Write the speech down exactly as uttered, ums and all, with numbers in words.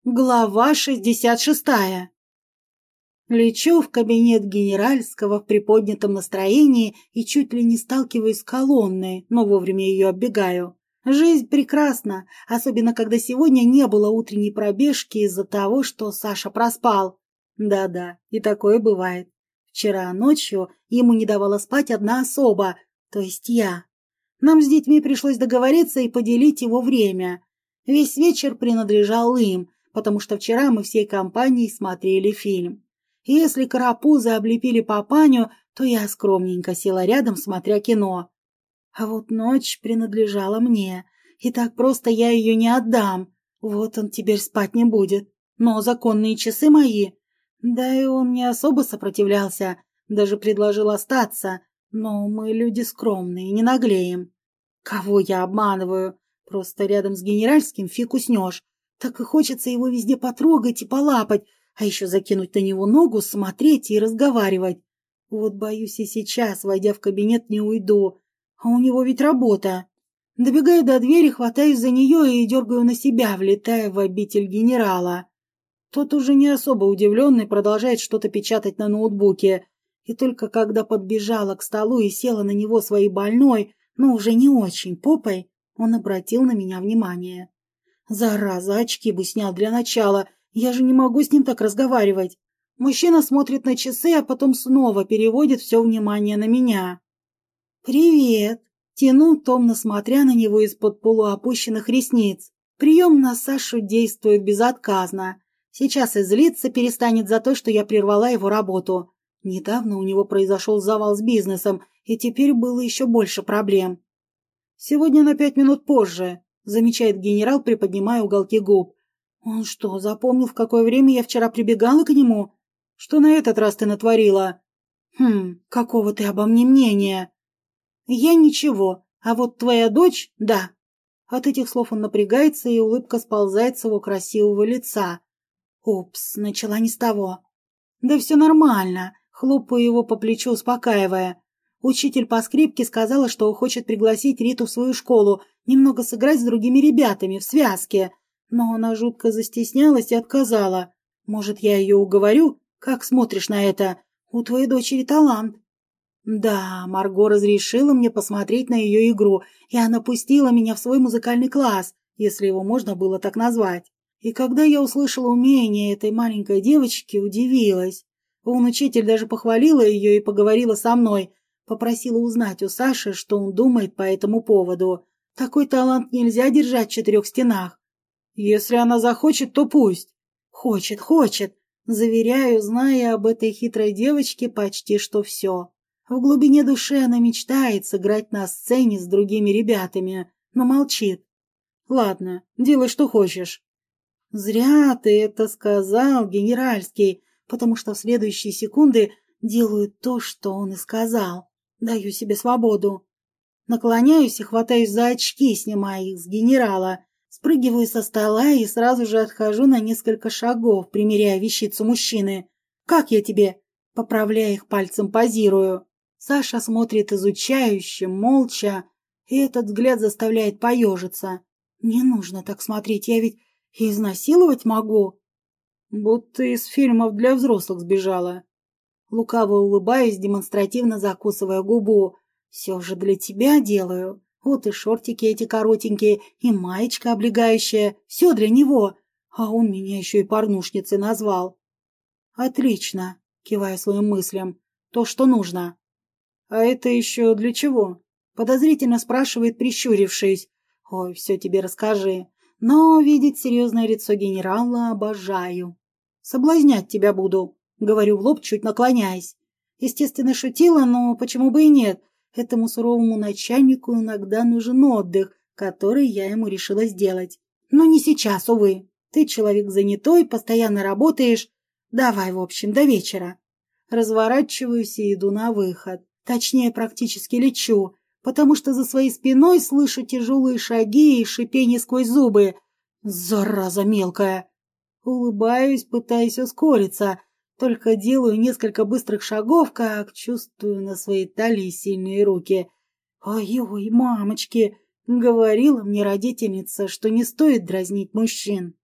Глава шестьдесят шестая. Лечу в кабинет генеральского в приподнятом настроении и чуть ли не сталкиваюсь с колонной, но вовремя ее оббегаю. Жизнь прекрасна, особенно когда сегодня не было утренней пробежки из-за того, что Саша проспал. Да-да, и такое бывает. Вчера ночью ему не давала спать одна особа, то есть я. Нам с детьми пришлось договориться и поделить его время. Весь вечер принадлежал им, потому что вчера мы всей компанией смотрели фильм. И если карапузы облепили папаню, то я скромненько села рядом, смотря кино. А вот ночь принадлежала мне, и так просто я ее не отдам. Вот он теперь спать не будет. Но законные часы мои. Да и он не особо сопротивлялся, даже предложил остаться. Но мы люди скромные, не наглеем. Кого я обманываю? Просто рядом с генеральским фиг уснешь. Так и хочется его везде потрогать и полапать, а еще закинуть на него ногу, смотреть и разговаривать. Вот боюсь и сейчас, войдя в кабинет, не уйду. А у него ведь работа. Добегаю до двери, хватаюсь за нее и дергаю на себя, влетая в обитель генерала. Тот уже не особо удивленный, продолжает что-то печатать на ноутбуке. И только когда подбежала к столу и села на него своей больной, но уже не очень попой, он обратил на меня внимание. Зараза, очки бы снял для начала. Я же не могу с ним так разговаривать. Мужчина смотрит на часы, а потом снова переводит все внимание на меня. «Привет!» — тяну, томно смотря на него из-под полуопущенных ресниц. Прием на Сашу действует безотказно. Сейчас и злиться перестанет за то, что я прервала его работу. Недавно у него произошел завал с бизнесом, и теперь было еще больше проблем. «Сегодня на пять минут позже», — замечает генерал, приподнимая уголки губ. «Он что, запомнил, в какое время я вчера прибегала к нему? Что на этот раз ты натворила?» «Хм, какого ты обо мне мнения?» «Я ничего, а вот твоя дочь — да». От этих слов он напрягается, и улыбка сползает с его красивого лица. «Упс, начала не с того». «Да все нормально», — хлопаю его по плечу, успокаивая. Учитель по скрипке сказала, что хочет пригласить Риту в свою школу, немного сыграть с другими ребятами, в связке. Но она жутко застеснялась и отказала. Может, я ее уговорю? Как смотришь на это? У твоей дочери талант. Да, Марго разрешила мне посмотреть на ее игру, и она пустила меня в свой музыкальный класс, если его можно было так назвать. И когда я услышала умение этой маленькой девочки, удивилась. Он, учитель, даже похвалила ее и поговорила со мной, попросила узнать у Саши, что он думает по этому поводу. Такой талант нельзя держать в четырех стенах. Если она захочет, то пусть. Хочет, хочет. Заверяю, зная об этой хитрой девочке почти что все. В глубине души она мечтает сыграть на сцене с другими ребятами, но молчит. Ладно, делай, что хочешь. Зря ты это сказал, генеральский, потому что в следующие секунды делаю то, что он и сказал. Даю себе свободу. Наклоняюсь и хватаюсь за очки, снимая их с генерала. Спрыгиваю со стола и сразу же отхожу на несколько шагов, примеряя вещицу мужчины. «Как я тебе?» Поправляя их пальцем, позирую. Саша смотрит изучающе, молча, и этот взгляд заставляет поежиться. «Не нужно так смотреть, я ведь и изнасиловать могу». «Будто из фильмов для взрослых сбежала». Лукаво улыбаюсь, демонстративно закусывая губу. «Все же для тебя делаю. Вот и шортики эти коротенькие, и маечка облегающая. Все для него. А он меня еще и порнушницей назвал». «Отлично», — кивая своим мыслям. «То, что нужно». «А это еще для чего?» — подозрительно спрашивает, прищурившись. «Ой, все тебе расскажи. Но видеть серьезное лицо генерала обожаю. Соблазнять тебя буду». Говорю в лоб, чуть наклоняясь. Естественно, шутила, но почему бы и нет? Этому суровому начальнику иногда нужен отдых, который я ему решила сделать. Но не сейчас, увы. Ты человек занятой, постоянно работаешь. Давай, в общем, до вечера. Разворачиваюсь и иду на выход. Точнее, практически лечу, потому что за своей спиной слышу тяжелые шаги и шипение сквозь зубы. Зараза мелкая. Улыбаюсь, пытаясь ускориться. Только делаю несколько быстрых шагов, как чувствую на своей талии сильные руки. «Ой-ой, мамочки!» — говорила мне родительница, что не стоит дразнить мужчин.